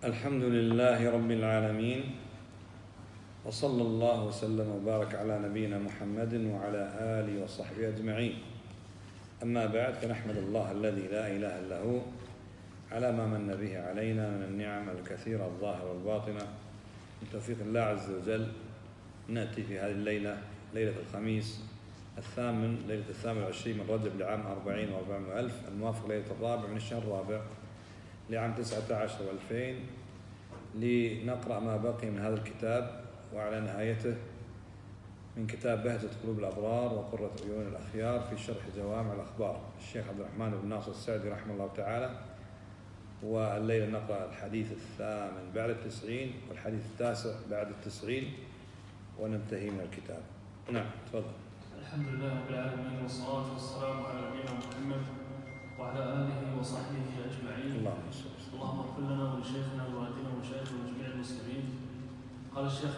الحمد لله رب العالمين، وصلى الله وسلم وبارك على نبينا محمد وعلى آله وصحبه أجمعين. أما بعد، فنحمد الله الذي لا إله إلا هو على ما من به علينا من النعم الكثيرة الظاهرة والباطنة. من توفيق الله عز وجل نأتي في هذه الليلة، ليلة الخميس ليلة 28 من رجب لعام 40 و400 ألف، الموافق ليلة الرابع من الشهر الرابع لعام 19 و2000، لنقرأ ما بقي من هذا الكتاب وعلى نهايته من كتاب بهجة قلوب الأبرار وقرة عيون الأخيار في شرح جوامع الأخبار الشيخ عبد الرحمن بن ناصر السعدي رحمه الله تعالى. والليلة نقرأ الحديث 8 بعد 90 والحديث 9 بعد 90 وننتهي من الكتاب. نعم، تفضل. الحمد لله رب العالمين، والصلاة والسلام على نبينا محمد وعلى آله وصحبه أجمعين. اللهم اغفر لنا ولشيخنا ووالدنا ومشايخنا وجميع المسلمين. قال الشيخ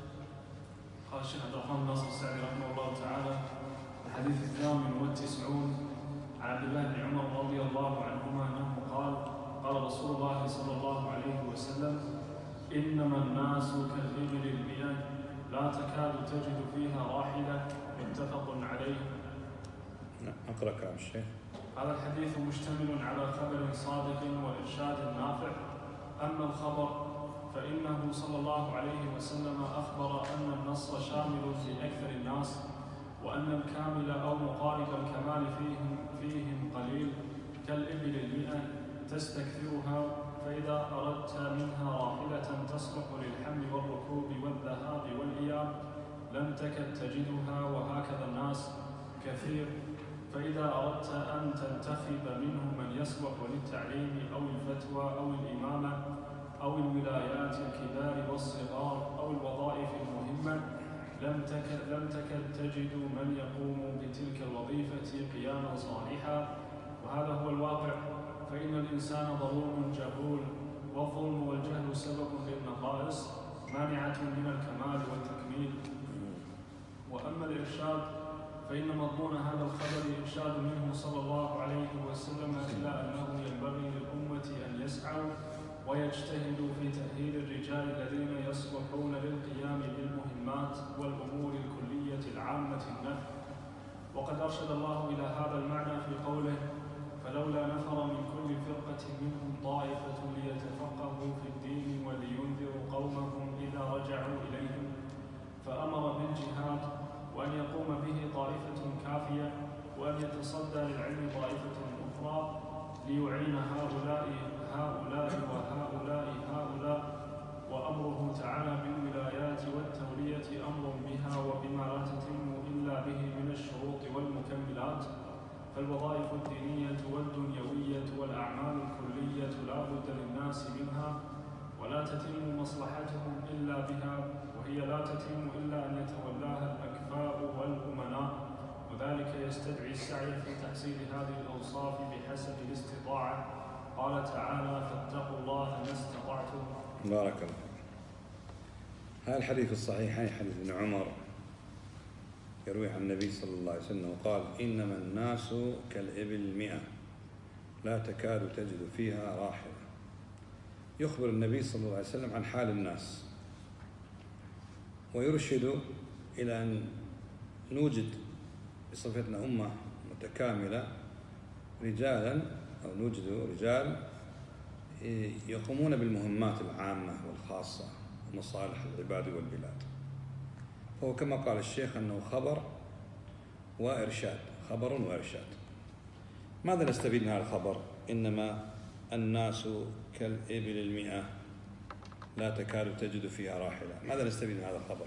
عبد الرحمن بن ناصر السعدي رحمه الله تعالى: الحديث 98 عن عبد الله بن عمر رضي الله عنهما أنه قال: قال رسول الله صلى الله عليه وسلم: إنما الناس كالإبل المئة لا تكاد تجد فيها راحلة. متفق عليه. أقرأ كلام الشيخ. هذا الحديث مشتمل على خبر صادق وإرشاد نافع. أما الخبر فإنه صلى الله عليه وسلم أخبر أن النصر شامل في أكثر الناس، وأن الكامل أو مقارب الكمال فيهم قليل، كالإبل المئة تستكثرها، فإذا أردت منها راحلة تصلح للحمل والركوب والذهاب والإياب لم تكد تجدها، وهكذا الناس كثير. فإذا أردت أن تنتخب منه من يصلح للتعليم أو الفتوى أو الإمامة أو الولايات الكبار والصغار أو الوظائف المهمة لم تكد تجد من يقوم بتلك الوظيفة قياما صالحا. وهذا هو الواقع، فإن الإنسان ظلوم جهول، والظلم والجهل سبب للنقائص مانعة من الكمال والتكميل. وأما الإرشاد فإن مضمون هذا الخبر إرشاد منه صلى الله عليه وسلم إلى أنه ينبغي للأمة أن يسعوا ويجتهدوا في تأهيل الرجال الذين يصلحون للقيام بالمهمات والأمور الكلية العامة النفع. وقد أرشد الله إلى هذا المعنى في قوله: فلولا نفر من كل فرقة منهم طائفة ليتفقهوا في الدين ولينذروا قومهم إذا رجعوا إليهم. فأمر بالجهاد وأن يقوم به طائفة كافية، وأن يتصدى للعلم طائفة أخرى ليعين هؤلاء وهؤلاء. وأمره تعالى بالولايات والتولية أمر بها وبما لا تتم إلا به من الشروط والمكملات. فالوظائف الدينية والدنيوية والأعمال الكلية لا بد للناس منها، ولا تتم مصلحتهم إلا بها، وهي لا تتم إلا أن يتولاها الأكفاء والأمناء، وذلك يستدعي السعي في تحصيل هذه الأوصاف بحسب الاستطاعة. قال تعالى: فاتقوا الله ما استطعتم. بارك الله. هذا الحديث الصحيحين حديث ابن عمر يروي عن النبي صلى الله عليه وسلم وقال: إنما الناس كالإبل المئة لا تكاد تجد فيها راحلة. يخبر النبي صلى الله عليه وسلم عن حال الناس، ويرشد إلى أن نوجد بصفتنا أمة متكاملة رجالا، أو نوجد رجال يقومون بالمهمات العامة والخاصة ومصالح العباد والبلاد. فهو كما قال الشيخ أنه خبر وإرشاد، خبر وإرشاد. ماذا نستفيد من هذا الخبر؟ إنما الناس كالإبل المئة لا تكاد تجد فيها راحلة. ماذا نستفيد من هذا الخبر؟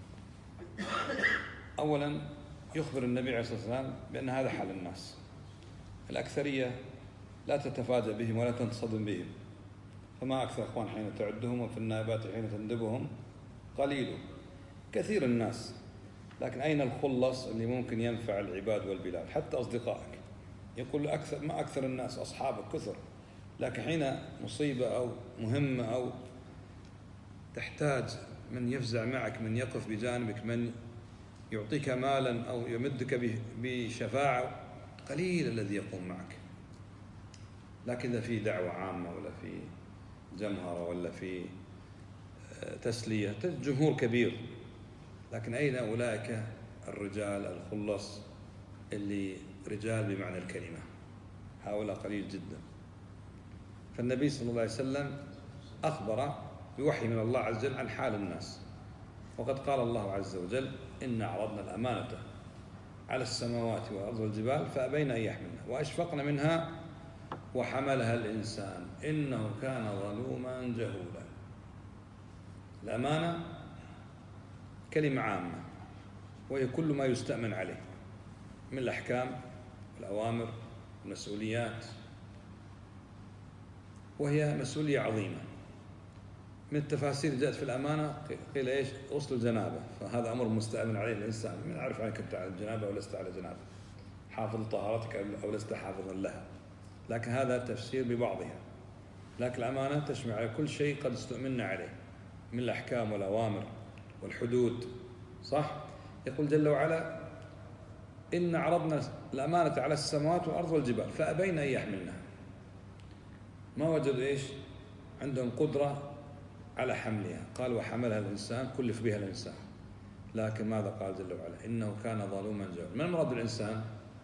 أولا، يخبر النبي عليه الصلاة والسلام بأن هذا حال الناس. الأكثرية لا تتفاجأ بهم ولا تنتصدم بهم، فما أكثر أخوان حين تعدهم، وفي النائبات حين تندبهم قليل. كثير الناس، لكن أين الخلص اللي ممكن ينفع العباد والبلاد؟ حتى أصدقائك يقول ما أكثر الناس أصحابك كثر، لكن حين مصيبة أو مهمة أو تحتاج من يفزع معك، من يقف بجانبك، من يعطيك مالا أو يمدك بشفاعة، قليل الذي يقوم معك. لكن إذا في دعوة عامة ولا في جمهرة ولا في تسلية، تجد جمهور كبير، لكن أين أولئك الرجال الخلص اللي رجال بمعنى الكلمة؟ هؤلاء قليل جدا. فالنبي صلى الله عليه وسلم أخبر بوحي من الله عز وجل عن حال الناس، وقد قال الله عز وجل: إنا عرضنا الأمانة على السماوات والأرض والجبال فأبين أن يحملنها وأشفقن منها وحملها الإنسان إنه كان ظلوما جهولا. الأمانة كلمة عامة، وهي كل ما يستأمن عليه من الأحكام والأوامر والمسؤوليات، وهي مسؤولية عظيمة. من التفاسير جاءت في الأمانة قيل إيش؟ غسل الجنابة، فهذا أمر مستأمن عليه الإنسان، من يعرف عنك أنت على الجنابة أو لست على جنابة، حافظ طهارتك أو لست حافظا لها، لكن هذا تفسير ببعضها. لكن الأمانة تشمل على كل شيء قد استؤمنا عليه من الأحكام والأوامر والحدود، صح؟ يقول جل وعلا: إن عرضنا الأمانة على السماوات والأرض والجبال فأبين أن يحملنها. ما وجدوا إيش؟ عندهم قدرة على حملها، قال: وحملها الإنسان، كلف بها الإنسان. لكن ماذا قال جل وعلا؟ إنه كان ظلوما جهولا. ما المراد بالإنسان؟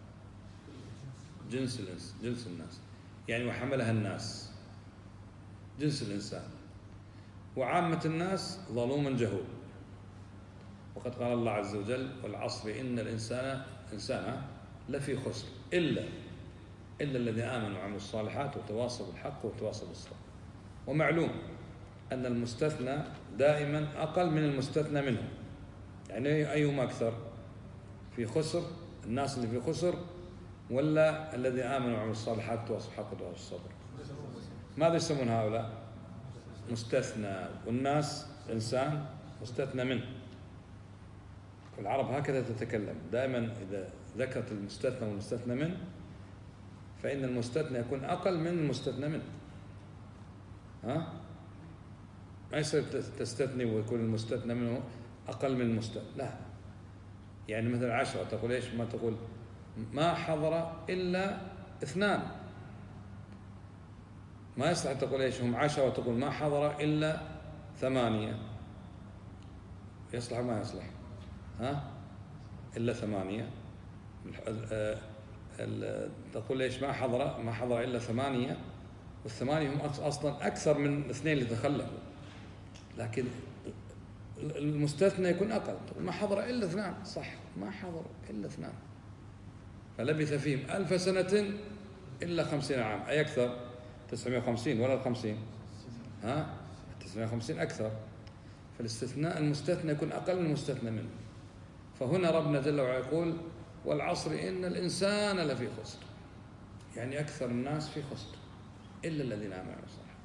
جنس الناس، يعني وحملها الناس، جنس الإنسان، وعامة الناس ظلوما جهول. وقد قال الله عز وجل: والعصر إن الإنسان لفي خسر إلا الذين آمنوا وعملوا الصالحات وتواصوا بالحق وتواصوا بالصبر. ومعلوم أن المستثنى دائما أقل من المستثنى منه، يعني أيهما أكثر في خسر؟ الناس اللي في خسر ولا الذين آمنوا وعملوا الصالحات وتواصوا بالحق وتواصوا بالصبر؟ ماذا يسمون هؤلاء؟ مستثنى، والناس إنسان مستثنى منه. والعرب هكذا تتكلم دائما، إذا ذكرت المستثنى والمستثنى منه فإن المستثنى يكون أقل من المستثنى منه. ها؟ ما يصير تستثني ويكون المستثنى منه أقل من المستثنى، لا. يعني مثلا 10 تقول إيش؟ ما تقول ما حضر إلا 2. ما يصلح تقول إيش؟ هم 10 وتقول ما حضر إلا 8. يصلح ما يصلح؟ ها؟ إلا 8. تقول إيش؟ ما حضر إلا 8، والثمانية هم أصلا أكثر من 2 اللي تخلفوا، لكن المستثنى يكون أقل. ما حضر إلا 2، صح، ما حضر إلا 2، فلبث فيهم 1000 سنة إلا 50 عام، أي أكثر؟ 950 ولا 50؟ ها؟ 950 أكثر. فالاستثناء المستثنى يكون أقل من المستثنى منه. فهنا ربنا جل وعلا يقول: والعصر إن الإنسان لفي خسر، يعني أكثر الناس في خسر إلا الذين آمنوا الصالحات،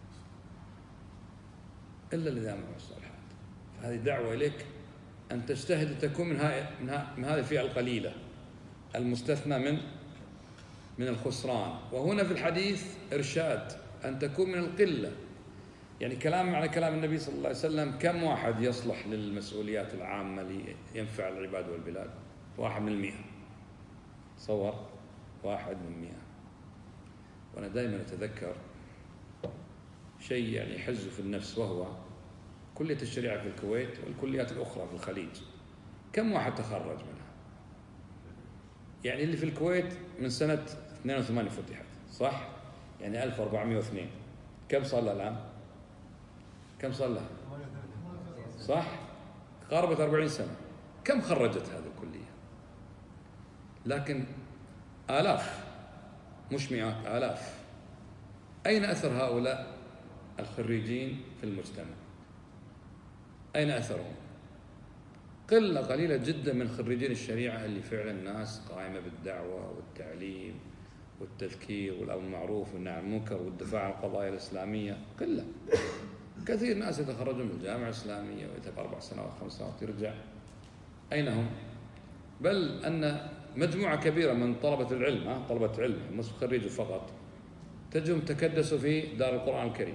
إلا الذين آمنوا الصالحات. فهذه دعوة إليك أن تجتهد تكون من هذه الفئة القليلة المستثنى من الخسران. وهنا في الحديث إرشاد أن تكون من القلة، يعني كلام على كلام النبي صلى الله عليه وسلم: كم واحد يصلح للمسؤوليات العامة لينفع العباد والبلاد؟ 1 من 100. تصور 1 من 100. وأنا دائما أتذكر شيء يعني يحز في النفس، وهو كلية الشريعة في الكويت والكليات الأخرى في الخليج، كم واحد تخرج منها؟ يعني اللي في الكويت من سنة 82 فتحت، صح؟ يعني 1402. كم صار لها الآن؟ كم صار لها؟ صح؟ قاربت 40 سنة. كم خرجت هذه الكلية؟ لكن آلاف، مش مئات، آلاف. أين أثر هؤلاء الخريجين في المجتمع؟ أين أثرهم؟ قلة قليلة جدا من خريجين الشريعة اللي فعلا الناس قائمة بالدعوة والتعليم والتذكير والأمر بالمعروف والنهي عن المنكر والدفاع عن القضايا الإسلامية. قلة. كثير ناس يتخرجون من الجامعة الإسلامية ويذهب 4 سنوات 5 سنوات يرجع. أين هم؟ بل أن مجموعة كبيرة من طلبة العلم، طلبة علم مش خريجوا فقط، تجدهم تكدسوا في دار القرآن الكريم،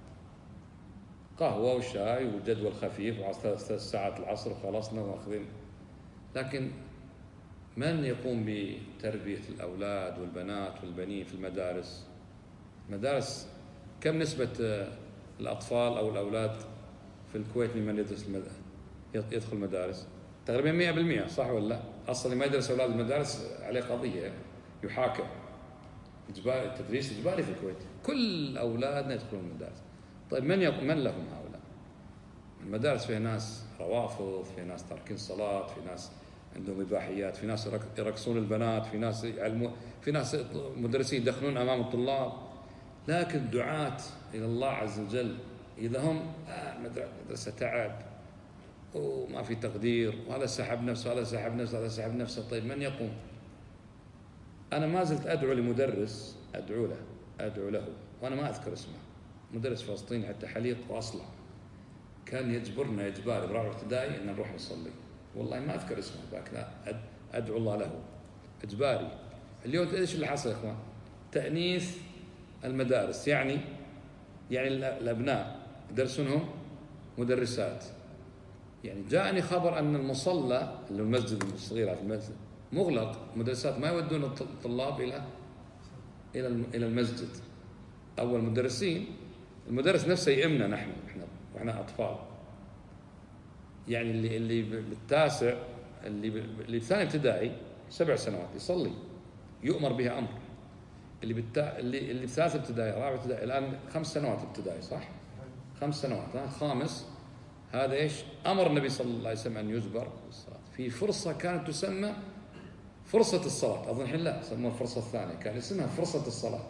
قهوة وشاي وجدول خفيف و3 ساعات العصر وخلصنا واخذين. لكن من يقوم بتربية الأولاد والبنات والبنين في المدارس؟ مدارس كم نسبة الأطفال أو الأولاد في الكويت ممن يدخل مدارس؟ تقريبا 100%، صح ولا لا؟ أصلا ما يدرس أولاد المدارس عليه قضية، يحاكم. التدريس إجباري في الكويت، كل أولادنا يدخلون المدارس. طيب من لهم هؤلاء؟ المدارس فيها ناس روافض، فيها ناس تاركين الصلاة، في ناس عندهم إباحيات، في ناس يرقصون البنات، في ناس يعلمون، في ناس مدرسين يدخلون أمام الطلاب. لكن دعاة إلى الله عز وجل إذا هم مدرسة تعب وما في تقدير، وهذا سحب نفسه، هذا سحب نفسه، هذا سحب نفسه، طيب من يقوم؟ أنا ما زلت أدعو لمدرس، أدعو له وأنا ما أذكر اسمه، مدرس فلسطيني حتى حليق وأصلع، كان يجبرنا إجباري برابعة ابتدائي أن نروح نصلي، والله ما أذكر اسمه ذاك، لا أدعو الله له إجباري. اليوم إيش اللي حصل يا إخوان؟ تأنيث المدارس، يعني الأبناء يدرسونهم مدرسات. يعني جاءني خبر أن المصلى اللي المسجد الصغير في المسجد مغلق، مدرسات ما يودون الطلاب إلى المسجد. أول المدرسين، المدرس نفسه يأمنا نحن وإحنا أطفال، يعني اللي بالتاسع، اللي بثاني ابتدائي 7 سنوات يصلي، يؤمر بها أمر. اللي بثالث ابتدائي، رابع ابتدائي، الآن 5 سنوات ابتدائي، صح؟ 5 سنوات، خامس، هذا إيش؟ أمر النبي صلى الله عليه وسلم أن يجبر بالصلاة في فرصة كانت تسمى فرصة الصلاة. أظن الحين لا، سموها الفرصة الثانية، كان اسمها فرصة الصلاة،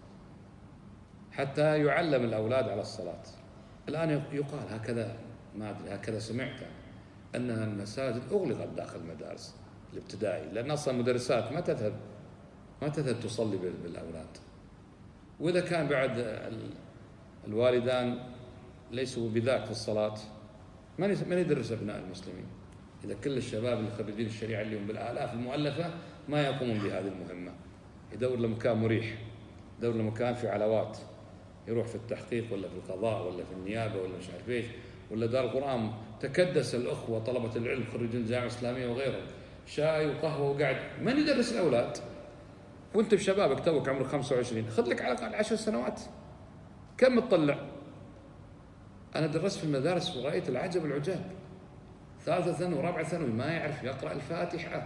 حتى يعلم الأولاد على الصلاة. الآن يقال هكذا، ما أدري، هكذا سمعت أن المساجد أغلقت داخل المدارس الابتدائي، لأن أصلا المدرسات ما تذهب تصلي بالأولاد. وإذا كان بعد الوالدان ليسوا بذاك في الصلاة، من يدرس أبناء المسلمين؟ إذا كل الشباب اللي خريجين الشريعة اليوم بالآلاف المؤلفة ما يقومون بهذه المهمة، يدور له مكان مريح، يدور له مكان في علاوات، يروح في التحقيق ولا في القضاء ولا في النيابة ولا مش عارف ايش، ولا دار القرآن تكدس الأخوة طلبة العلم خريجين الجامعة الإسلامية وغيرهم، شاي وقهوة وقاعد. من يدرس الأولاد؟ وأنت بشبابك توك عمرك 25، خذ لك على الأقل 10 سنوات، كم تطلع؟ أنا درست في المدارس ورأيت العجب العجاب، 3 ثانوي ورابعة ثانوي ما يعرف يقرأ الفاتحة،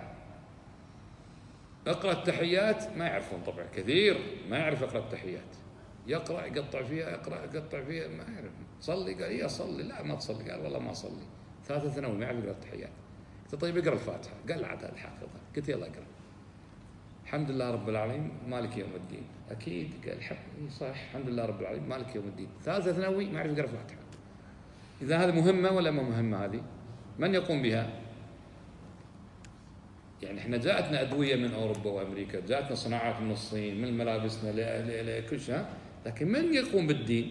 اقرأ التحيات ما يعرفون طبعا، كثير ما يعرف يقرأ التحيات، يقرأ يقطع فيها، يقطع فيها، ما يعرف. صلي، قال إيه أصلي، لا ما تصلي، قال والله ما أصلي. 3 ثانوي ما يعرف يقرأ التحيات. قلت طيب اقرأ الفاتحة، قال لا عاد هذا حافظها. قلت يلا اقرأ الحمد لله رب العالمين مالك يوم الدين. أكيد قال صح الحمد لله رب العالمين مالك يوم الدين. 3 ثانوي ما يعرف يقرأ الفاتحة. إذا هذه مهمة ولا ما مهمة هذه؟ من يقوم بها؟ يعني احنا جاءتنا أدوية من أوروبا وأمريكا، جاءتنا صناعات من الصين، من ملابسنا لكل شيء، لكن من يقوم بالدين؟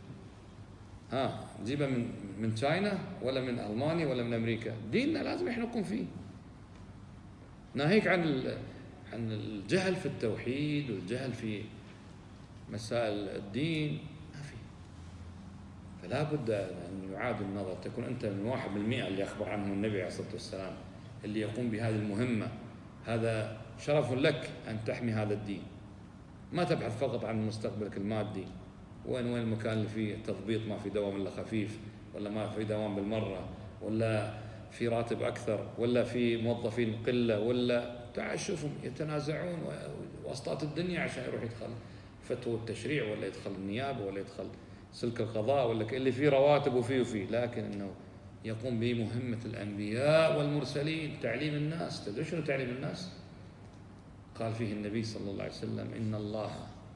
نجيبها من تشاينا ولا من ألمانيا ولا من أمريكا؟ ديننا لازم احنا نقوم فيه. ناهيك عن الجهل في التوحيد والجهل في مسائل الدين، ما في. فلا بد أن يعاد النظر، تكون أنت من 1% اللي أخبر عنه النبي عليه الصلاة والسلام اللي يقوم بهذه المهمة. هذا شرف لك أن تحمي هذا الدين، ما تبحث فقط عن مستقبلك المادي، وين المكان اللي فيه تضبيط، ما في دوام إلا خفيف، ولا ما في دوام بالمرة، ولا في راتب أكثر، ولا في موظفين قلة، ولا تعال شوفهم يتنازعون وسطات الدنيا عشان يروح يدخل فتوى التشريع، ولا يدخل النيابة، ولا يدخل سلك القضاء، ولا اللي فيه رواتب وفيه، لكن إنه يقوم بمهمة الأنبياء والمرسلين، تعليم الناس. تدري شنو تعليم الناس؟ قال فيه النبي صلى الله عليه وسلم إن الله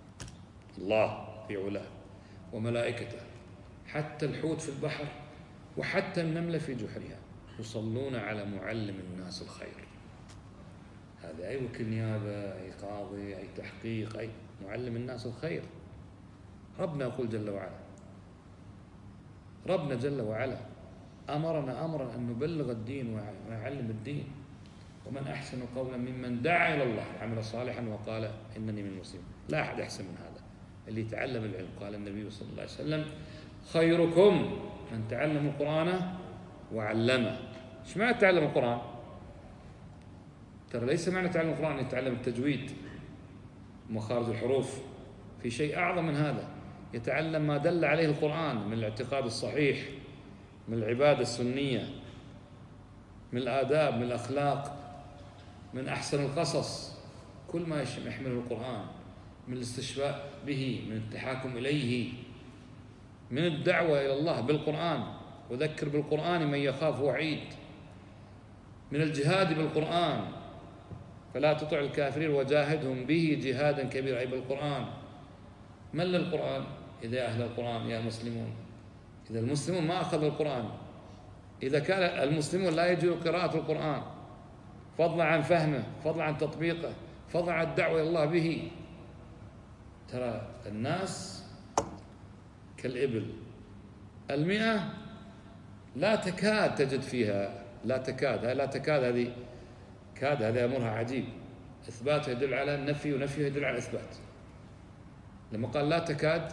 في علاه وملائكته حتى الحوت في البحر وحتى النملة في جحرها يصلون على معلم الناس الخير. هذا أي وكيل نيابة، أي قاضي، أي تحقيق، أي معلم الناس الخير. ربنا يقول جل وعلا، ربنا جل وعلا أمرنا أمرا أن نبلغ الدين ونعلم الدين. ومن أحسن قولا ممن دعا إلى الله وعمل صالحا وقال إنني من المسلمين. لا أحد أحسن من هذا اللي يتعلم العلم. قال النبي صلى الله عليه وسلم خيركم من تعلم القرآن وعلمه. إيش معنى تعلم القرآن؟ ترى ليس معنى تعلم القرآن أن يتعلم التجويد ومخارج الحروف، في شيء أعظم من هذا. يتعلم ما دل عليه القرآن من الاعتقاد الصحيح، من العبادة السنية، من الآداب، من الأخلاق، من أحسن القصص، كل ما يحمله القرآن، من الاستشفاء به، من التحاكم إليه، من الدعوة إلى الله بالقرآن، وذكر بالقرآن من يخاف وعيد، من الجهاد بالقرآن، فلا تطع الكافرين وجاهدهم به جهادا كبيرا، أي بالقرآن. من للقرآن؟ إذا أهل القرآن يا مسلمون، إذا المسلمون ما أخذوا القرآن، إذا كان المسلمون لا يجوا قراءة القرآن فضلا عن فهمه، فضلا عن تطبيقه، فضلا عن الدعوة إلى الله به، ترى الناس كالإبل 100 لا تكاد تجد فيها، لا تكاد هذه كاد، هذا أمرها عجيب، إثباته يدل على النفي ونفيه يدل على الإثبات. لما قال لا تكاد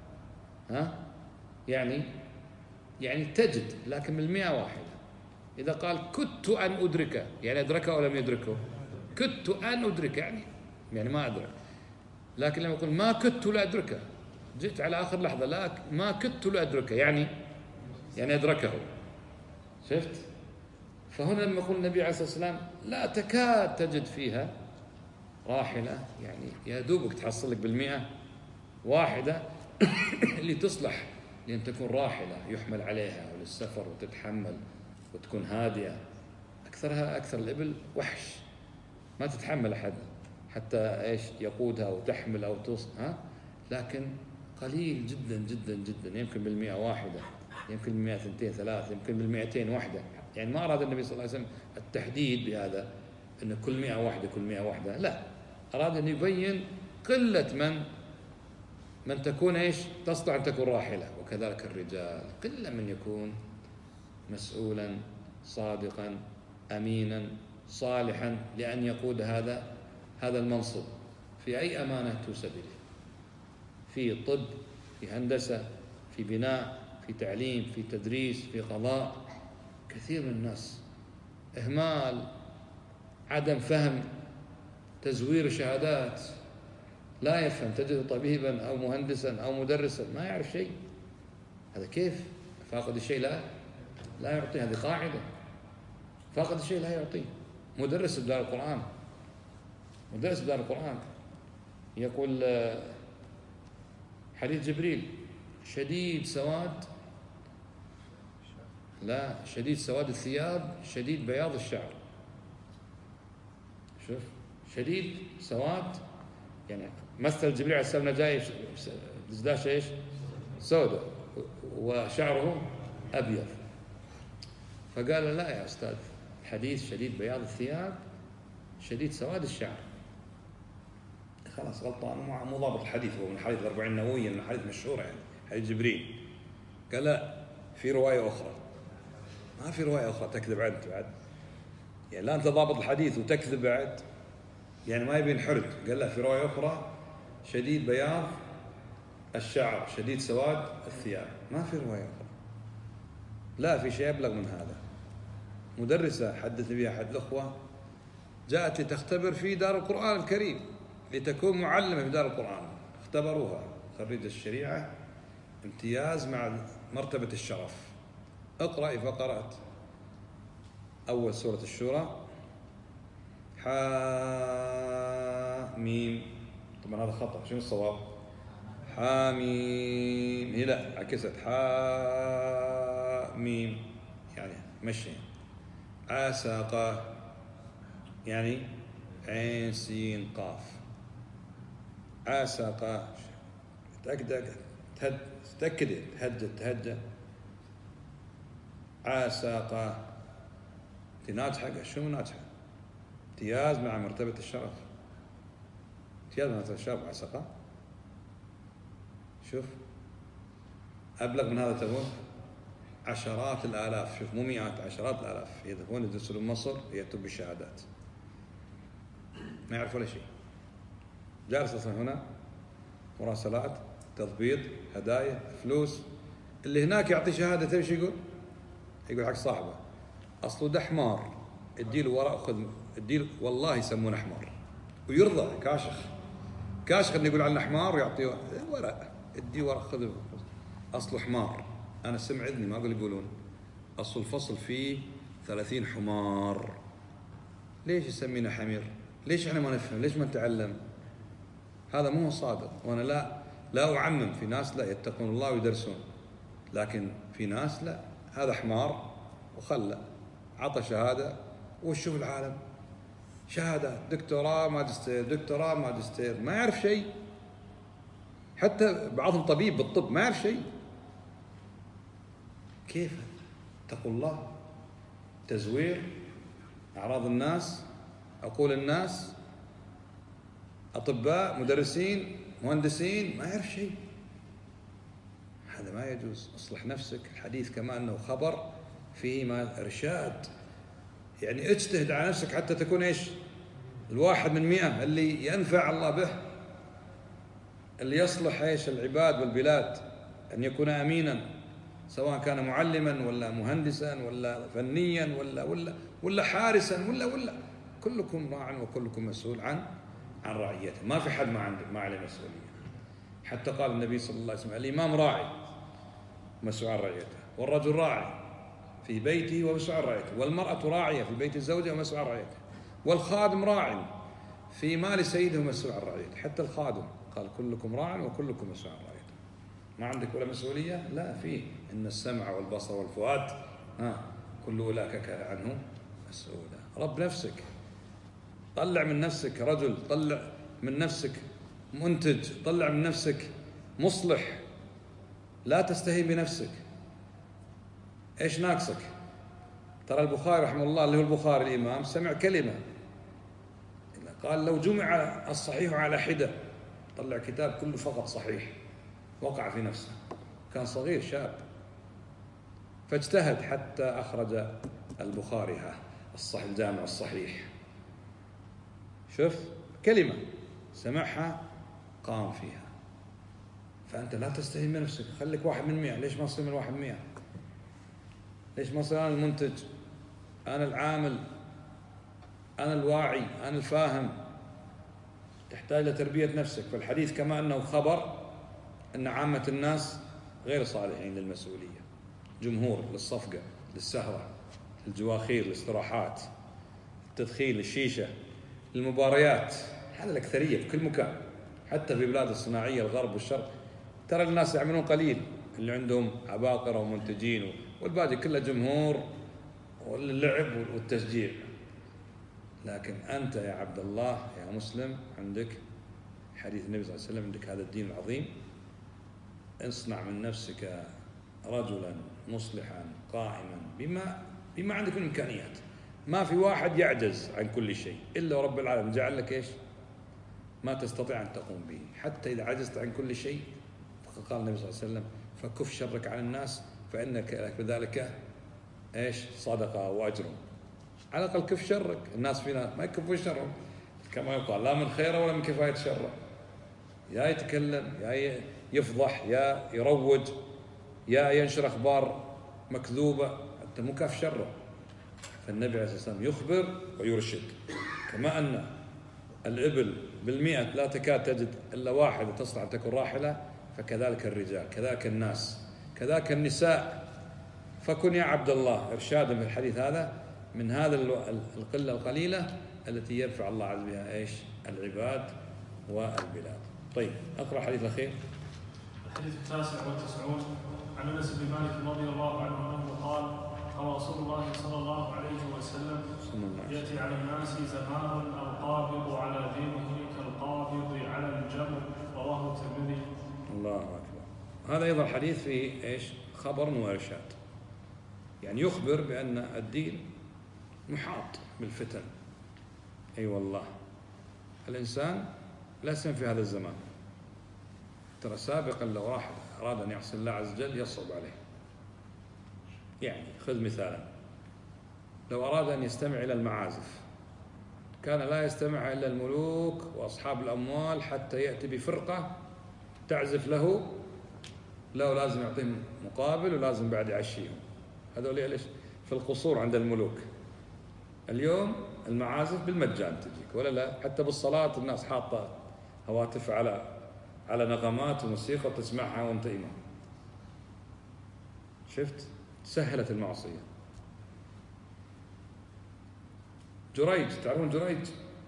يعني تجد، لكن من 100 واحدة. إذا قال كدت أن أدركه، يعني أدركه أو لم يدركه؟ كدت أن أدرك يعني ما أدرك. لكن لما يقول ما كدت لا أدركه، جئت على آخر لحظة، لا ما كدت لا أدركه، يعني أدركه. شفت؟ فهنا لما يقول النبي عليه الصلاة والسلام لا تكاد تجد فيها راحلة، يعني يا دوبك تحصل لك 100 واحدة اللي تصلح لأن تكون راحلة يحمل عليها وللسفر وتتحمل وتكون هادئة. أكثر الإبل وحش، ما تتحمل أحد حتى يقودها وتحمل أو توصل، لكن قليل جدا جدا جدا، يمكن 100 واحدة، يمكن 100 2 3، يمكن 200 واحدة. يعني ما أراد النبي صلى الله عليه وسلم التحديد بهذا أن كل 100 واحدة كل 100 واحدة، لا، أراد أن يبين قلة من تكون تصلح أن تكون راحلة. وكذلك الرجال، قلة من يكون مسؤولا صادقا أمينا صالحا لأن يقود هذا المنصب في أي أمانة توسد إليه، في طب، في هندسة، في بناء، في تعليم، في تدريس، في قضاء. كثير من الناس إهمال، عدم فهم، تزوير شهادات، لا يفهم، تجد طبيبا أو مهندسا أو مدرسا ما يعرف شيء. هذا كيف؟ فاقد الشيء لا يعطيه، هذه قاعدة، فاقد الشيء لا يعطيه. مدرس بدار القرآن يقول حديث جبريل شديد سواد الثياب، شديد بياض الشعر. شوف، شديد سواد، يعني مثل جبريل عليه السلام جاي دشداشه سوداء وشعره أبيض، فقال لا يا أستاذ، الحديث شديد بياض الثياب شديد سواد الشعر. خلاص غلطان، مو ضابط الحديث، هو من حديث 40 نوويا، من حديث مشهور يعني حديث جبريل. قال لا، في رواية أخرى. ما في رواية أخرى تكذب عنه بعد، يعني لا أنت ضابط الحديث وتكذب بعد، يعني ما يبي ينحرج. قال لا، في رواية أخرى شديد بياض الشعر شديد سواد الثياب. ما في رواية أخرى. لا، في شيء أبلغ من هذا. مدرسة حدث بها أحد الأخوة، جاءت لتختبر في دار القرآن الكريم لتكون معلمة في دار القرآن. اختبروها، خريجة الشريعة، امتياز مع مرتبة الشرف. اقرأي، فقرأت أول سورة الشورى، حاميم. طبعا هذا خطأ، شنو الصواب؟ حاميم، هي لا عكست، حاميم يعني مشي. عساقة يعني عين سين قاف. عساقة، تأكد تهجى. عساقة ناجحة. شو ناجحة؟ امتياز مع مرتبة الشرف. امتياز مع مرتبة الشرف عساقة. شوف، أبلغ من هذا تقول عشرات الآلاف، شوف مو مئات، عشرات الآلاف يذهبون يدرسون مصر يأتوا بالشهادات، ما يعرف ولا شيء. جالس أصلا هنا مراسلات، تضبيط، هدايا، فلوس. اللي هناك يعطي شهادة، ايش يقول حق صاحبه أصله ده حمار، اديله ورق، خذ اديله، والله يسمونه حمار ويرضى. كاشخ اللي يقول عنه حمار ويعطيه ورق، ادي ورق خذ أصله حمار. أنا سمع إذني ما أقول يقولون أصل الفصل فيه 30 حمار. ليش يسمينا حمير؟ ليش احنا ما نفهم؟ ليش ما نتعلم؟ هذا مو صادق. وأنا لا أعمم، في ناس لا يتقون الله ويدرسون، لكن في ناس لا، هذا حمار وخلى عطى شهادة وشوف العالم شهادة دكتوراه ماجستير دكتوراه ماجستير، ما يعرف شيء. حتى بعضهم طبيب بالطب ما يعرف شيء. كيف؟ اتقوا الله. تزوير أعراض الناس، عقول الناس، أطباء، مدرسين، مهندسين، ما يعرف شيء. هذا ما يجوز. اصلح نفسك. الحديث كما أنه خبر فيه ما إرشاد، يعني اجتهد على نفسك حتى تكون إيش؟ 1 من 100 اللي ينفع الله به، اللي يصلح إيش؟ العباد والبلاد، أن يكون أمينا، سواء كان معلما ولا مهندسا ولا فنيا ولا حارسا ولا كلكم راع وكلكم مسؤول عن رعيته. ما في حد ما عليه مسؤولية. حتى قال النبي صلى الله عليه وسلم: الإمام راعي مسؤول عن رعيته، والرجل راعي في بيته ومسؤول عن رعيته، والمرأة راعية في بيت زوجها ومسؤول عن رعيته، والخادم راع في مال سيده ومسؤول عن رعيته. حتى الخادم قال: كلكم راع وكلكم مسؤول عن رعيته. ما عندك ولا مسؤولية؟ لا، فيه. إن السمع والبصر والفؤاد كل أولئك كان عنه مسؤولا. رب نفسك، طلع من نفسك رجل، طلع من نفسك منتج، طلع من نفسك مصلح. لا تستهين بنفسك. إيش ناقصك؟ ترى البخاري رحمه الله، اللي هو البخاري الإمام، سمع كلمة قال: لو جمع الصحيح على حدة، طلع كتاب كله فقط صحيح، وقع في نفسه. كان صغير شاب، فاجتهد حتى أخرج البخاري الجامع الصحيح. شوف كلمة سمعها قام فيها. فأنت لا تستهين بنفسك، خليك 1 من 100. ليش ما تصير من 1 من 100؟ ليش ما أصير أنا المنتج، أنا العامل، أنا الواعي، أنا الفاهم؟ تحتاج لتربية نفسك. فالحديث كما أنه خبر أن عامة الناس غير صالحين للمسؤولية، جمهور للصفقة، للسهرة، للجواخير، للاستراحات، التدخين، للشيشة، للمباريات. هذا الأكثرية في كل مكان، حتى في بلاد الصناعية الغرب والشرق ترى الناس يعملون قليل، اللي عندهم عباقرة ومنتجين، والباقي كله جمهور واللعب والتشجيع. لكن أنت يا عبد الله يا مسلم عندك حديث النبي صلى الله عليه وسلم، عندك هذا الدين العظيم. اصنع من نفسك رجلا مصلحا قائما بما عندك من إمكانيات. ما في واحد يعجز عن كل شيء إلا رب العالمين جعل لك إيش؟ ما تستطيع أن تقوم به. حتى إذا عجزت عن كل شيء، فقد قال النبي صلى الله عليه وسلم: فكف شرك عن الناس فإنك بذلك إيش؟ صدقة وأجر. على الأقل كف شرك. الناس فينا ما يكفون شرهم، كما يقال: لا من خيره ولا من كفاية شره. يا يتكلم، يا يفضح، يا يروج، يا ينشر أخبار مكذوبة، حتى مو كاف شره. فالنبي عليه الصلاة والسلام يخبر ويرشد. كما أن الإبل بالمئة لا تكاد تجد إلا واحد تصلح أن تكون راحلة، فكذلك الرجال، كذلك الناس، كذلك النساء. فكن يا عبد الله إرشادا في الحديث هذا من هذا القلة القليلة التي يرفع الله عز بها إيش؟ العباد والبلاد. طيب أقرأ الحديث الأخير. الحديث 99 عن أنس بن مالك رضي الله عنه أنه قال: قال رسول الله صلى الله عليه وسلم: يأتي على الناس زمان القابض على دينه كالقابض على الجمر. رواه الترمذي. الله أكبر. هذا أيضا حديث فيه إيش؟ خبر وإرشاد. يعني يخبر بأن الدين محاط بالفتن. أي والله الإنسان لا يسلم في هذا الزمان. ترى سابقا لو واحد أراد أن يعصي الله عز وجل يصعب عليه. يعني خذ مثالا، لو أراد أن يستمع إلى المعازف كان لا يستمع إلا الملوك وأصحاب الأموال، حتى يأتي بفرقة تعزف له لازم يعطيهم مقابل، ولازم بعد يعشيهم. هذول ليش؟ في القصور عند الملوك. اليوم المعازف بالمجان تجيك، ولا لا؟ حتى بالصلاة الناس حاطة هواتف على نغمات وموسيقى تسمعها وأنت إمام. شفت؟ سهلت المعصية. جريج، تعرفون جريج؟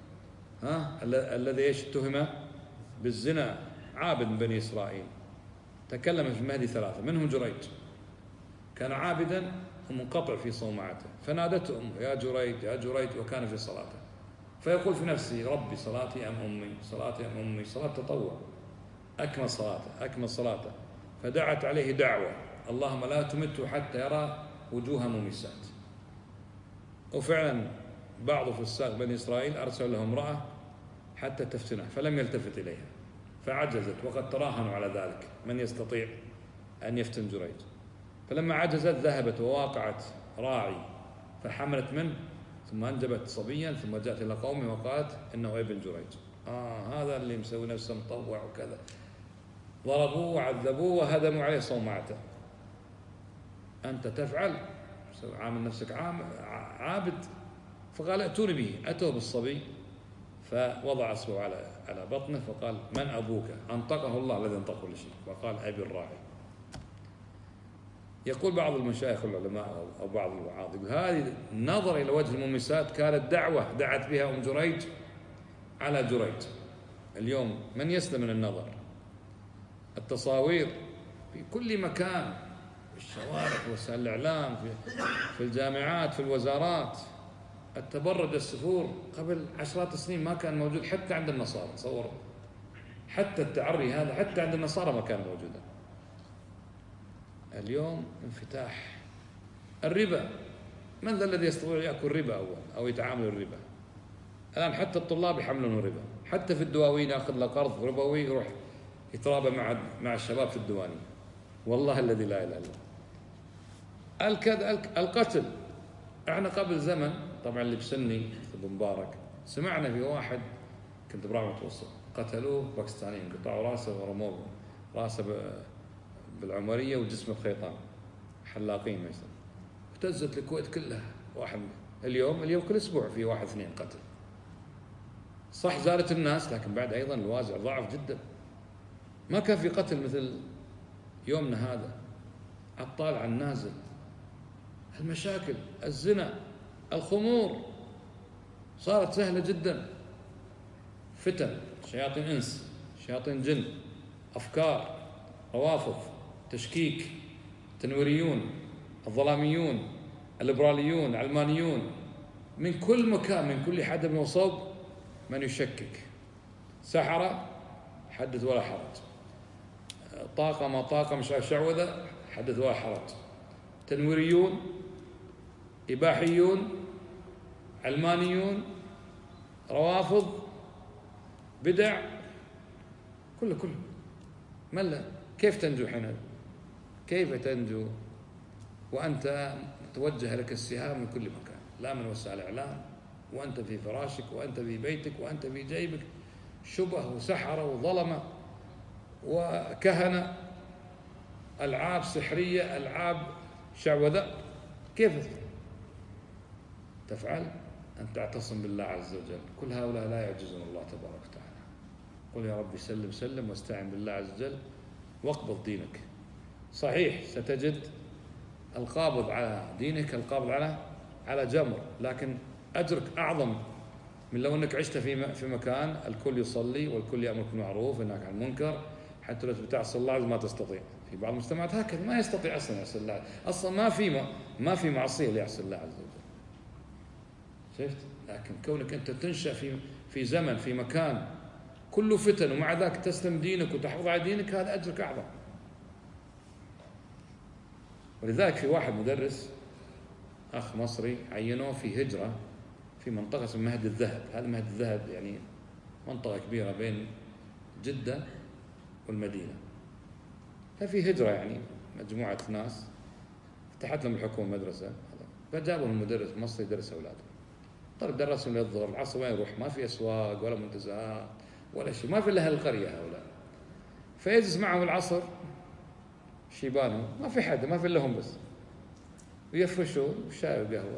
الذي ايش اتهم بالزنا، عابد من بني إسرائيل. تكلم في المهدي 3 منهم جريج، كان عابدا ومنقطع في صومعته، فنادته أمه يا جريج يا جريج وكان في صلاته، فيقول في نفسه ربي صلاتي أم أمي، صلاتي أم أمي، صلاة تطوع، أكمل صلاته أكمل صلاته، فدعت عليه دعوة اللهم لا تمته حتى يرى وجوه مميسات. وفعلا بعض فساق بني إسرائيل أرسل له امرأة حتى تفتنه فلم يلتفت إليها فعجزت، وقد تراهنوا على ذلك من يستطيع أن يفتن جريج. فلما عجزت ذهبت وواقعت راعي فحملت منه، ثم أنجبت صبيا، ثم جاءت إلى قومه وقالت إنه ابن جريج. هذا اللي مسوي نفسه مطوع وكذا. ضربوه وعذبوه وهدموا عليه صومعته. أنت تفعل، عامل نفسك عابد. فقال ائتوني به. أتوا بالصبي فوضع أصبعه على بطنه فقال من أبوك؟ أنطقه الله الذي أنطق كل شيء، فقال أبي الراعي. يقول بعض المشايخ العلماء أو بعض الوعاظ يقول هذه النظر إلى وجه المميسات كانت دعوة دعت بها أم جريج على جريج. اليوم من يسلم من النظر؟ التصاوير في كل مكان، في الشوارع، في وسائل الإعلام، في الجامعات، في الوزارات. التبرج السفور قبل عشرات السنين ما كان موجود حتى عند النصارى، تصوروا. حتى التعري هذا حتى عند النصارى ما كان موجودا. اليوم انفتاح. الربا، من ذا الذي يستطيع يأكل ربا أو يتعامل الربا؟ الآن حتى الطلاب يحملون ربا، حتى في الدواوين يأخذ له قرض ربوي يروح يترابى مع الشباب في الديوانية. والله الذي لا إله إلا الله. القتل. احنا قبل زمن طبعا اللي بسني ابو مبارك سمعنا في واحد كنت برابع متوسط قتلوه باكستانيين، قطعوا راسه ورموه راسه بالعمريه وجسمه بخيطان، حلاقين ما يسمى. اهتزت الكويت كلها. واحد اليوم كل اسبوع في 1-2 قتل. صح زارت الناس، لكن بعد ايضا الوازع ضعف جدا. ما كان في قتل مثل يومنا هذا. الطالع على النازل، المشاكل، الزنا، الخمور صارت سهلة جدا. فتن، شياطين إنس، شياطين جن، أفكار، روافض، تشكيك، تنويريون، الظلاميون، الليبراليون، العلمانيون، من كل مكان، من كل حدب وصوب من يشكك. سحرة حدث ولا حرج، طاقة ما طاقة مش شعوذة حدث ولا حرج، تنويريون، إباحيون، علمانيون، روافض، بدع، كله ملا. كيف تنجو حين؟ كيف تنجو وأنت توجه لك السهام من كل مكان، لا من وسائل الإعلام، وأنت في فراشك، وأنت في بيتك، وأنت في جيبك، شبه وسحرة وظلمة وكهنة، ألعاب سحرية، ألعاب شعوذة. كيف تفعل؟ أن تعتصم بالله عز وجل. كل هؤلاء لا يعجزون الله تبارك وتعالى. قل يا ربي سلم سلم واستعن بالله عز وجل واقبض دينك. صحيح ستجد القابض على دينك القابض على جمر، لكن أجرك أعظم من لو أنك عشت في مكان الكل يصلي والكل يأمرك بالمعروف وينهاك عن المنكر. حتى لو بتعصي الله ما تستطيع. في بعض المجتمعات هكذا ما يستطيع أصلا يعصي الله، أصلا ما في معصية ليعصي الله عز وجل. شفت؟ لكن كونك أنت تنشأ في زمن في مكان كله فتن ومع ذلك تسلم دينك وتحافظ على دينك، هذا أجرك أعظم. ولذلك في واحد مدرس أخ مصري عينوه في هجرة في منطقة اسمها مهد الذهب. هذا مهد الذهب يعني منطقة كبيرة بين جدة والمدينة، ففي هجرة يعني مجموعة ناس فتحت لهم الحكومة مدرسة، فجابوا المدرس مصري يدرس أولادهم. طيب درسهم للظهر، العصر وين يروح؟ ما في أسواق ولا منتزهات ولا شيء، ما في إلا هالقرية هؤلاء. فيجلس معهم العصر شيبانهم، ما في حد، ما في إلا هم بس، ويفرشون شاي وقهوة،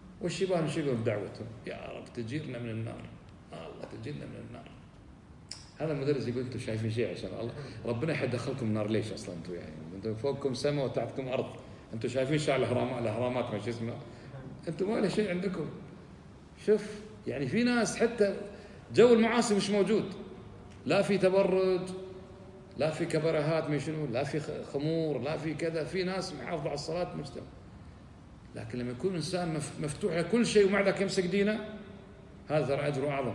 والشيبان يشيلون بدعوتهم يا رب تجيرنا من النار، الله تجيرنا من النار. هذا المدرس يقول أنتم شايفين شيء عشان الله ربنا يدخلكم النار ليش أصلا أنتم يعني أنتم فوقكم سماء وتحتكم أرض أنتم شايفين شعر الأهرامات ما شو اسمه أنتم ولا شيء عندكم. شوف يعني في ناس حتى جو المعاصي مش موجود، لا في تبرج لا في كبرهات من شنو لا في خمور لا في كذا، في ناس محافظة على الصلاة مجتمع. لكن لما يكون إنسان مفتوح على كل شيء ومع ذلك يمسك دينه هذا ترى أجره أعظم.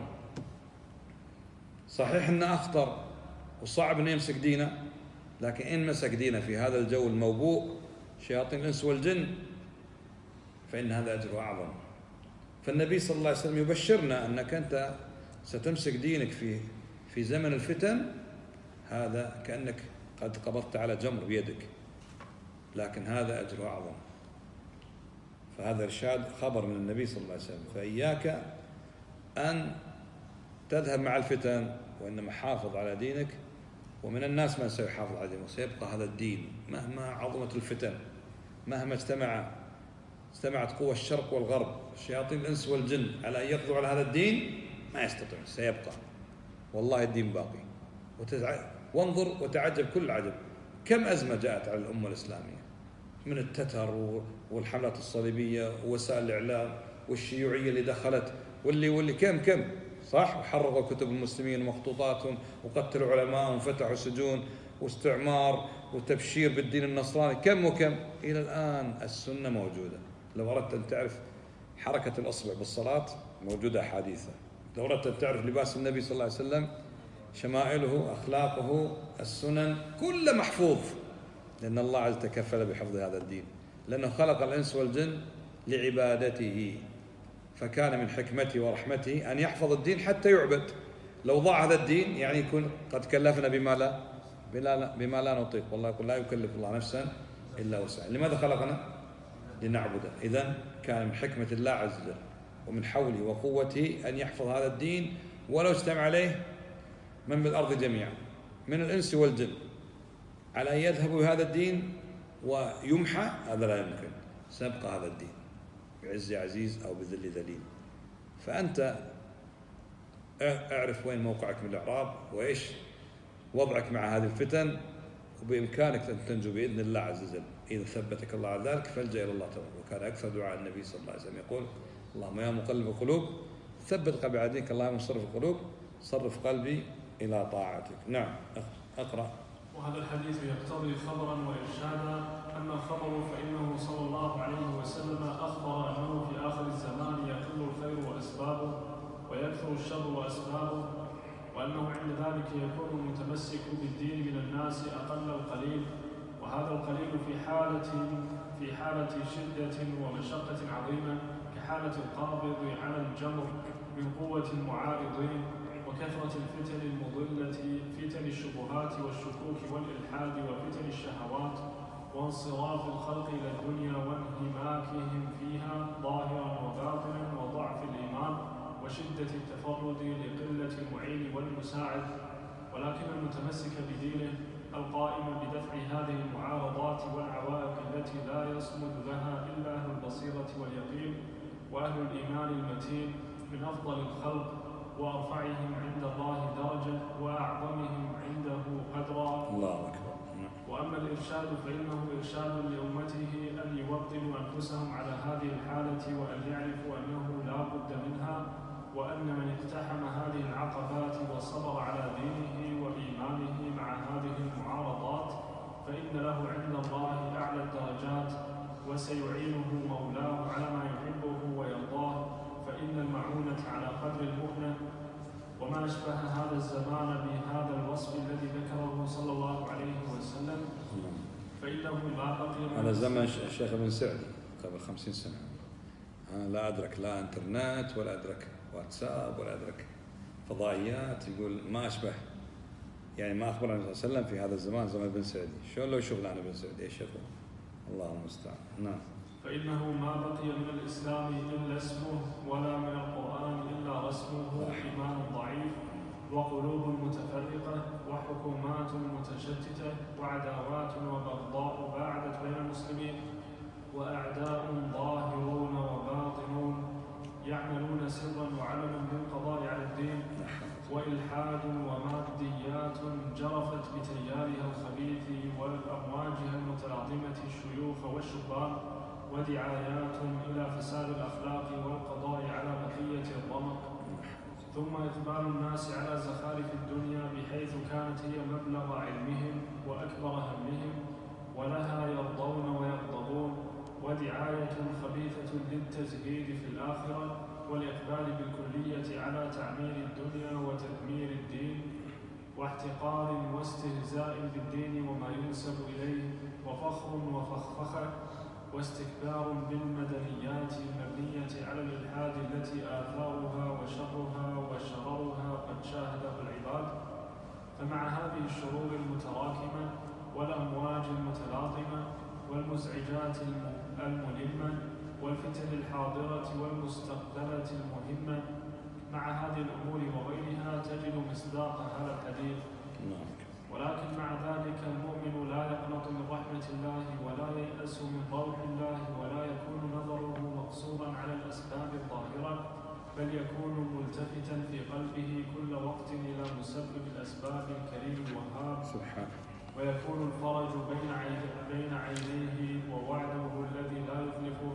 صحيح أنه أخطر وصعب أنه يمسك دينه، لكن إن مسك دينه في هذا الجو الموبوء شياطين الإنس والجن فإن هذا أجره أعظم. فالنبي صلى الله عليه وسلم يبشرنا أنك أنت ستمسك دينك في زمن الفتن، هذا كأنك قد قبضت على جمر بيدك، لكن هذا أجره أعظم. فهذا إرشاد خبر من النبي صلى الله عليه وسلم. فإياك أن تذهب مع الفتن، وإنما حافظ على دينك. ومن الناس من سيحافظ على دينه وسيبقى هذا الدين مهما عظمت الفتن، مهما اجتمعت قوى الشرق والغرب شياطين الإنس والجن على أن يقضوا على هذا الدين ما يستطيعون، سيبقى والله الدين باقي. وانظر وتعجب كل عجب كم أزمة جاءت على الأمة الإسلامية من التتر والحملات الصليبية ووسائل الإعلام والشيوعية اللي دخلت واللي كم صح، وحرقوا كتب المسلمين ومخطوطاتهم وقتلوا علماءهم وفتحوا سجون واستعمار وتبشير بالدين النصراني كم إلى الآن السنة موجودة. لو أردت أن تعرف حركة الأصبع بالصلاة موجودة أحاديثه، لو أردت أن تعرف لباس النبي صلى الله عليه وسلم شمائله أخلاقه السنن كل محفوظ، لأن الله عز تكفل بحفظ هذا الدين، لأنه خلق الإنس والجن لعبادته، فكان من حكمته ورحمته أن يحفظ الدين حتى يعبد. لو ضاع هذا الدين يعني يكون قد كلفنا بما لا نطيق، والله يقول لا يكلف الله نفسا إلا وسعها. لماذا خلقنا؟ لنعبده. إذن كان من حكمة الله عز وجل ومن حوله وقوته أن يحفظ هذا الدين ولو اجتمع عليه من بالأرض جميعا من الإنس والجن على أن يذهبوا بهذا الدين ويمحى، هذا لا يمكن. سيبقى هذا الدين بعز عزيز أو بذل ذليل. فأنت اعرف وين موقعك من الإعراب وإيش وضعك مع هذه الفتن، وبإمكانك أن تنجو بإذن الله عز وجل إذا ثبتك الله على ذلك فالجأ إلى الله تعالى. وكان أكثر دعاء النبي صلى الله عليه وسلم يقول اللهم يا مقلب القلوب ثبت قلبي على دينك، اللهم صرف القلوب صرف قلبي إلى طاعتك. نعم أقرأ. وهذا الحديث يقتضي خبرا وإرشادا. أما الخبر فإنه صلى الله عليه وسلم أخبر أنه في آخر الزمان يقل الخير وأسبابه ويكثر الشر وأسبابه، وأنه عند ذلك يكون المتمسك بالدين من الناس أقل القليل، وهذا القليل في حالة شدة ومشقة عظيمة كحالة القابض على الجمر من قوة المعارضين وكثرة الفتن المضلة، فتن الشبهات والشكوك والإلحاد وفتن الشهوات وانصراف الخلق إلى الدنيا وانهماكهم فيها ظاهرا وباطنا وضعف الإيمان وشدة التفرد لقلة المعين والمساعد. ولكن المتمسك بدينه القائم بدفع هذه المعارضات والعوائق التي لا يصمد لها إلا أهل البصيرة واليقين وأهل الإيمان المتين من أفضل الخلق وأرفعهم عند الله درجة وأعظمهم عنده قدرا. الله أكبر. وأما الإرشاد فإنه إرشاد لأمته أن يوطنوا أنفسهم على هذه الحالة وأن يعرفوا أنه لا بد منها، وأن من اقتحم هذه العقبات وصبر على دينه وإيمانه مع هذه المعارضات فإن له عند الله أعلى الدرجات وسيعينه مولاه على ما يحبه ويرضاه، فإن المعونة على قدر المؤنة. وما أشبه هذا الزمان بهذا الوصف الذي ذكره صلى الله عليه وسلم فإنه لا بقي. هذا زمن الشيخ ابن سعدي قبل 50 سنة. أنا لا أدرك لا إنترنت ولا أدرك واتساب ولا أدرك فضائيات، يقول ما أشبه يعني ما أخبر النبي صلى الله عليه وسلم في هذا الزمان زمن ابن سعدي. شلون لو شغلان ابن سعدي ايش يقول؟ الله المستعان. نعم. فإنه ما بقي من الإسلام إلا اسمه ولا من القرآن إلا رسمه، إيمان ضعيف وقلوب متفرقة وحكومات متشتتة وعداوات وبغضاء باعدت بين المسلمين وأعداء ظاهرون وباطنون يعملون سرا وعلنا بالقضاء على الدين وإلحاد وماديات جرفت بتيارها الخبيث وأمواجها المتلاطمة الشيوخ والشبان، ودعايات إلى فساد الأخلاق والقضاء على بقية الرمق، ثم إقبال الناس على زخارف الدنيا بحيث كانت هي مبلغ علمهم وأكبر همهم، ولها يرضون ويغضبون، ودعاية خبيثة للتزهيد في الآخرة والإقبال بالكلية على تعمير الدنيا وتدمير الدين، واحتقار واستهزاء بالدين وما ينسب إليه، وفخر وفخفخة واستكبار بالمدنيات المبنية على الإلحاد التي آثارها وشرها وشررها قد شاهده العباد. فمع هذه الشرور المتراكمة والأمواج المتلاطمة والمزعجات الملمة والفتن الحاضرة والمستقبلة المهمة، مع هذه الأمور وغيرها تجد مصداق هذا الحديث. ولكن مع ذلك المؤمن لا يقنط من رحمة الله ولا ييأس من روح الله، ولا يكون نظره مقصورا على الأسباب الظاهرة، بل يكون ملتفتا في قلبه كل وقت إلى مسبب الأسباب الكريم الوهاب سبحانه، ويكون الفرج بين عينيه ووعده الذي لا يخلفه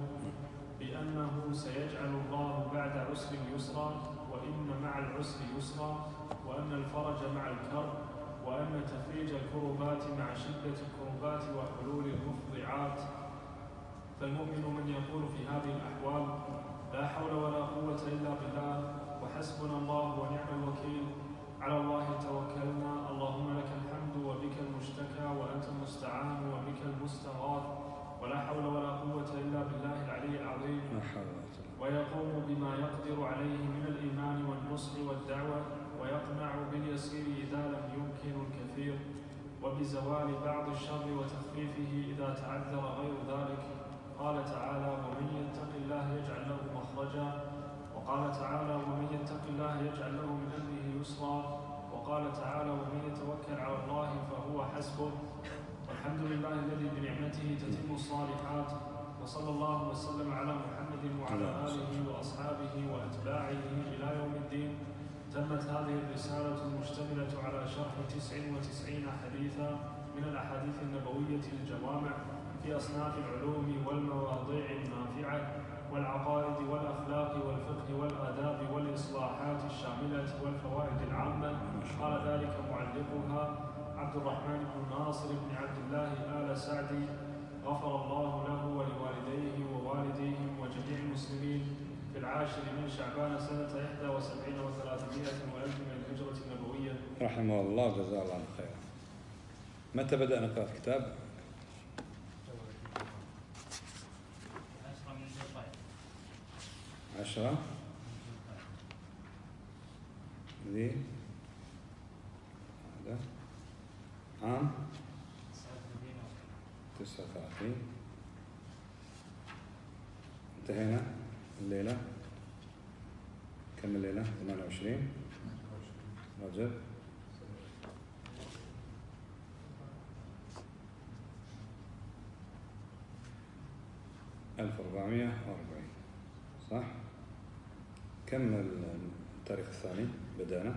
بأنه سيجعل الله بعد عسر يسرا، وإن مع العسر يسرا، وأن الفرج مع الكرب، وأن تفريج الكربات مع شدة الكربات وحلول المفضعات. فالمؤمن من يقول في هذه الأحوال: لا حول ولا قوة إلا بالله، وحسبنا الله ونعم الوكيل، على الله توكلنا، اللهم لك الحمد وبك المشتكى وأنت المستعان وبك المستغاث، ولا حول ولا قوة إلا بالله العلي العظيم. ويقوم بما يقدر عليه من الإيمان والنصح والدعوة، ويقنع باليسير إذا لم يمكن الكثير، وبزوال بعض الشر وتخفيفه إذا تعذر غير ذلك. قال تعالى: ومن يتق الله يجعل له مخرجا، وقال تعالى: ومن يتق الله يجعل له من أمره يسرا، وقال تعالى: ومن يتوكل على الله فهو حسبه. والحمد لله الذي بنعمته تتم الصالحات، وصلى الله وسلم على محمد وعلى آله وأصحابه وأتباعه إلى يوم الدين. تمت هذه الرسالة المشتملة على شرح 99 حديثا من الأحاديث النبوية الجوامع في أصناف العلوم والمواضيع النافعة والعقائد والأخلاق والفقه والآداب والإصلاحات الشاملة والفوائد العامة. قال ذلك معلقها عبد الرحمن بن ناصر بن عبد الله آل سعدي، غفر الله له ولوالديه ووالديهم وجميع المسلمين، في 10 من شعبان سنة 71 و300 وألف من الهجرة النبوية. رحمه الله جزاه الله خيرا. متى بدأنا نقرأ الكتاب؟ 10 ذي هذا عام 39. انتهينا الليلة. كم الليلة؟ 28 رجب. ألف 1440 صح؟ كم التاريخ الثاني بدأنا؟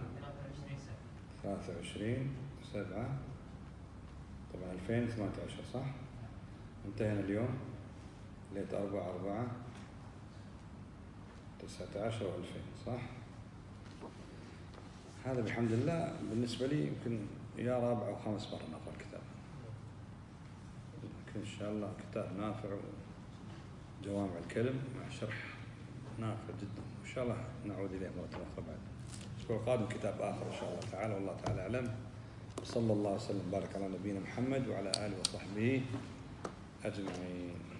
23/7 طبعا 2018 صح؟ انتهينا اليوم ليلة 4/4/19 و2000 صح؟ هذا بحمد الله بالنسبة لي يمكن يا رابع أو خامس مرة نقرأ الكتاب. يمكن إن شاء الله كتاب نافع وجوامع الكلم مع شرح نافع جدا، وإن شاء الله نعود إليه مرة أخرى بعد الأسبوع القادم كتاب آخر إن شاء الله تعالى، والله تعالى أعلم. صلى الله وسلم وبارك على نبينا محمد وعلى آله وصحبه أجمعين.